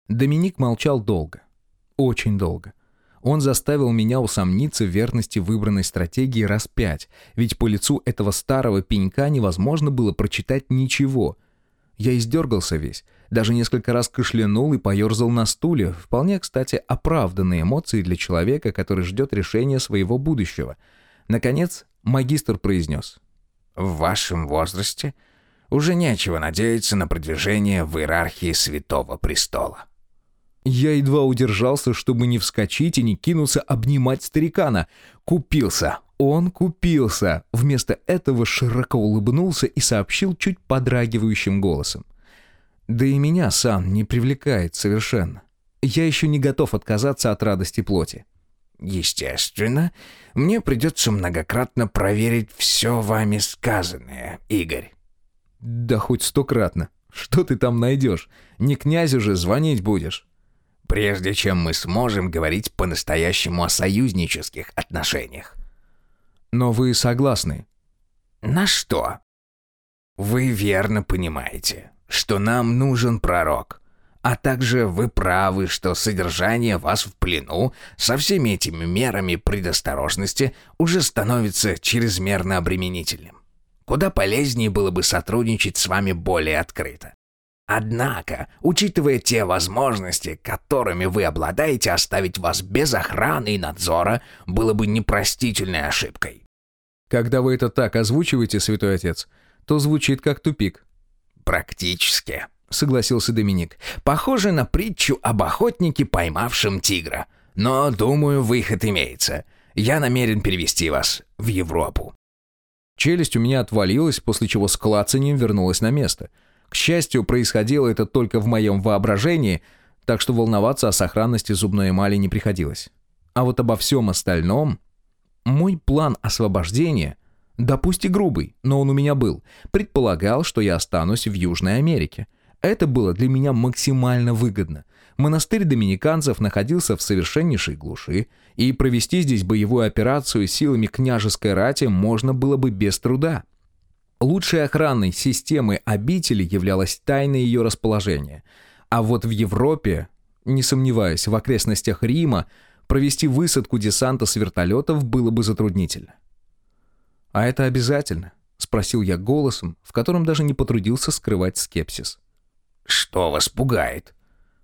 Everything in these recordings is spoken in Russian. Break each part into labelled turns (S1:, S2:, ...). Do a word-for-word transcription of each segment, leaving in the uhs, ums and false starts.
S1: Доминик молчал долго. Очень долго. Он заставил меня усомниться в верности выбранной стратегии раз пять, ведь по лицу этого старого пенька невозможно было прочитать ничего. Я издергался весь, даже несколько раз кашлянул и поерзал на стуле, вполне, кстати, оправданные эмоции для человека, который ждет решения своего будущего. Наконец, магистр произнес.
S2: «В вашем возрасте уже нечего надеяться на продвижение в иерархии Святого Престола».
S1: Я едва удержался, чтобы не вскочить и не кинуться обнимать старикана. Купился. Он купился. Вместо этого широко улыбнулся и сообщил чуть подрагивающим голосом. Да и меня сан не привлекает совершенно. Я еще не готов отказаться от радости плоти.
S2: «Естественно, мне придется многократно проверить все вами сказанное, Игорь».
S1: «Да хоть стократно. Что ты там найдешь? Не князю же звонить будешь».
S2: «Прежде чем мы сможем говорить по-настоящему о союзнических отношениях».
S1: «Но вы согласны?»
S2: «На что?» «Вы верно понимаете, что нам нужен пророк. А также вы правы, что содержание вас в плену со всеми этими мерами предосторожности уже становится чрезмерно обременительным. Куда полезнее было бы сотрудничать с вами более открыто. Однако, учитывая те возможности, которыми вы обладаете, оставить вас без охраны и надзора было бы непростительной ошибкой».
S1: «Когда вы это так озвучиваете, святой отец, то звучит как тупик».
S2: «Практически», — согласился Доминик. «Похоже на притчу об охотнике, поймавшем тигра. Но, думаю, выход имеется. Я намерен перевести вас в Европу».
S1: Челюсть у меня отвалилась, после чего с клацаньем вернулась на место. К счастью, происходило это только в моем воображении, так что волноваться о сохранности зубной эмали не приходилось. А вот обо всем остальном... Мой план освобождения, да пусть и грубый, но он у меня был, предполагал, что я останусь в Южной Америке. Это было для меня максимально выгодно. Монастырь доминиканцев находился в совершеннейшей глуши, и провести здесь боевую операцию силами княжеской рати можно было бы без труда. Лучшей охранной системой обители являлось тайное ее расположение. А вот в Европе, не сомневаюсь, в окрестностях Рима, провести высадку десанта с вертолетов было бы затруднительно. «А это обязательно?» — спросил я голосом, в котором даже не потрудился скрывать скепсис.
S2: «Что вас пугает?»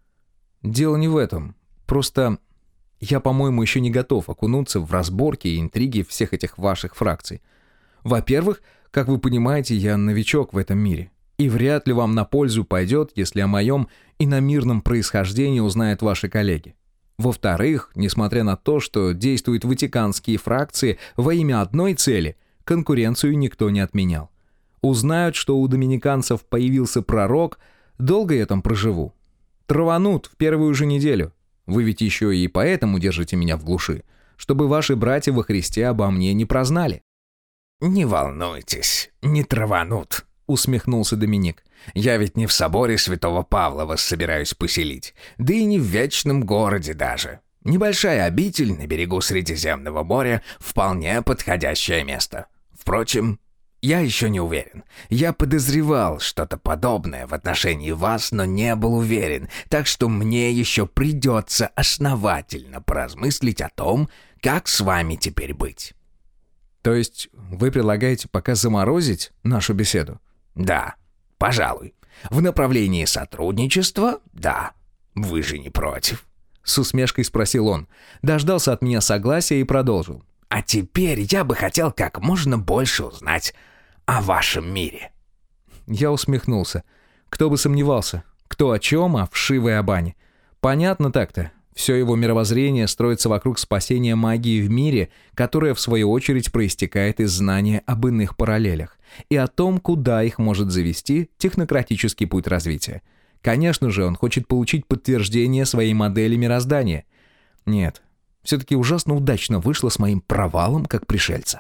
S1: «Дело не в этом. Просто я, по-моему, еще не готов окунуться в разборки и интриги всех этих ваших фракций. Во-первых, как вы понимаете, я новичок в этом мире, и вряд ли вам на пользу пойдет, если о моем иномирном происхождении узнают ваши коллеги. Во-вторых, несмотря на то, что действуют ватиканские фракции во имя одной цели, конкуренцию никто не отменял. Узнают, что у доминиканцев появился пророк, долго я там проживу. Траванут в первую же неделю. Вы ведь еще и поэтому держите меня в глуши, чтобы ваши братья во Христе обо мне не прознали».
S2: «Не волнуйтесь, не траванут», — усмехнулся Доминик. «Я ведь не в соборе святого Павла вас собираюсь поселить, да и не в вечном городе даже. Небольшая обитель на берегу Средиземного моря — вполне подходящее место. Впрочем, я еще не уверен. Я подозревал что-то подобное в отношении вас, но не был уверен, так что мне еще придется основательно поразмыслить о том, как с вами теперь быть».
S1: «То есть вы предлагаете пока заморозить нашу беседу?»
S2: «Да, пожалуй. В направлении сотрудничества — да. Вы же не против?»
S1: С усмешкой спросил он. Дождался от меня согласия и продолжил.
S2: «А теперь я бы хотел как можно больше узнать о вашем мире».
S1: Я усмехнулся. Кто бы сомневался. Кто о чем, а вшивой о бане. Понятно так-то. Все его мировоззрение строится вокруг спасения магии в мире, которая, в свою очередь, проистекает из знания об иных параллелях и о том, куда их может завести технократический путь развития. Конечно же, он хочет получить подтверждение своей модели мироздания. Нет, все-таки ужасно удачно вышло с моим провалом как пришельца.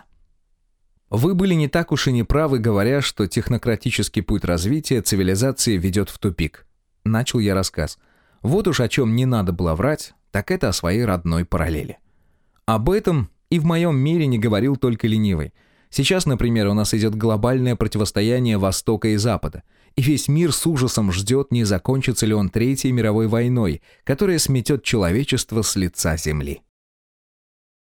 S1: Вы были не так уж и не правы, говоря, что технократический путь развития цивилизации ведет в тупик. Начал я рассказ. Вот уж о чем не надо было врать, так это о своей родной параллели. Об этом и в моем мире не говорил только ленивый. Сейчас, например, у нас идет глобальное противостояние Востока и Запада, и весь мир с ужасом ждет, не закончится ли он Третьей мировой войной, которая сметет человечество с лица земли.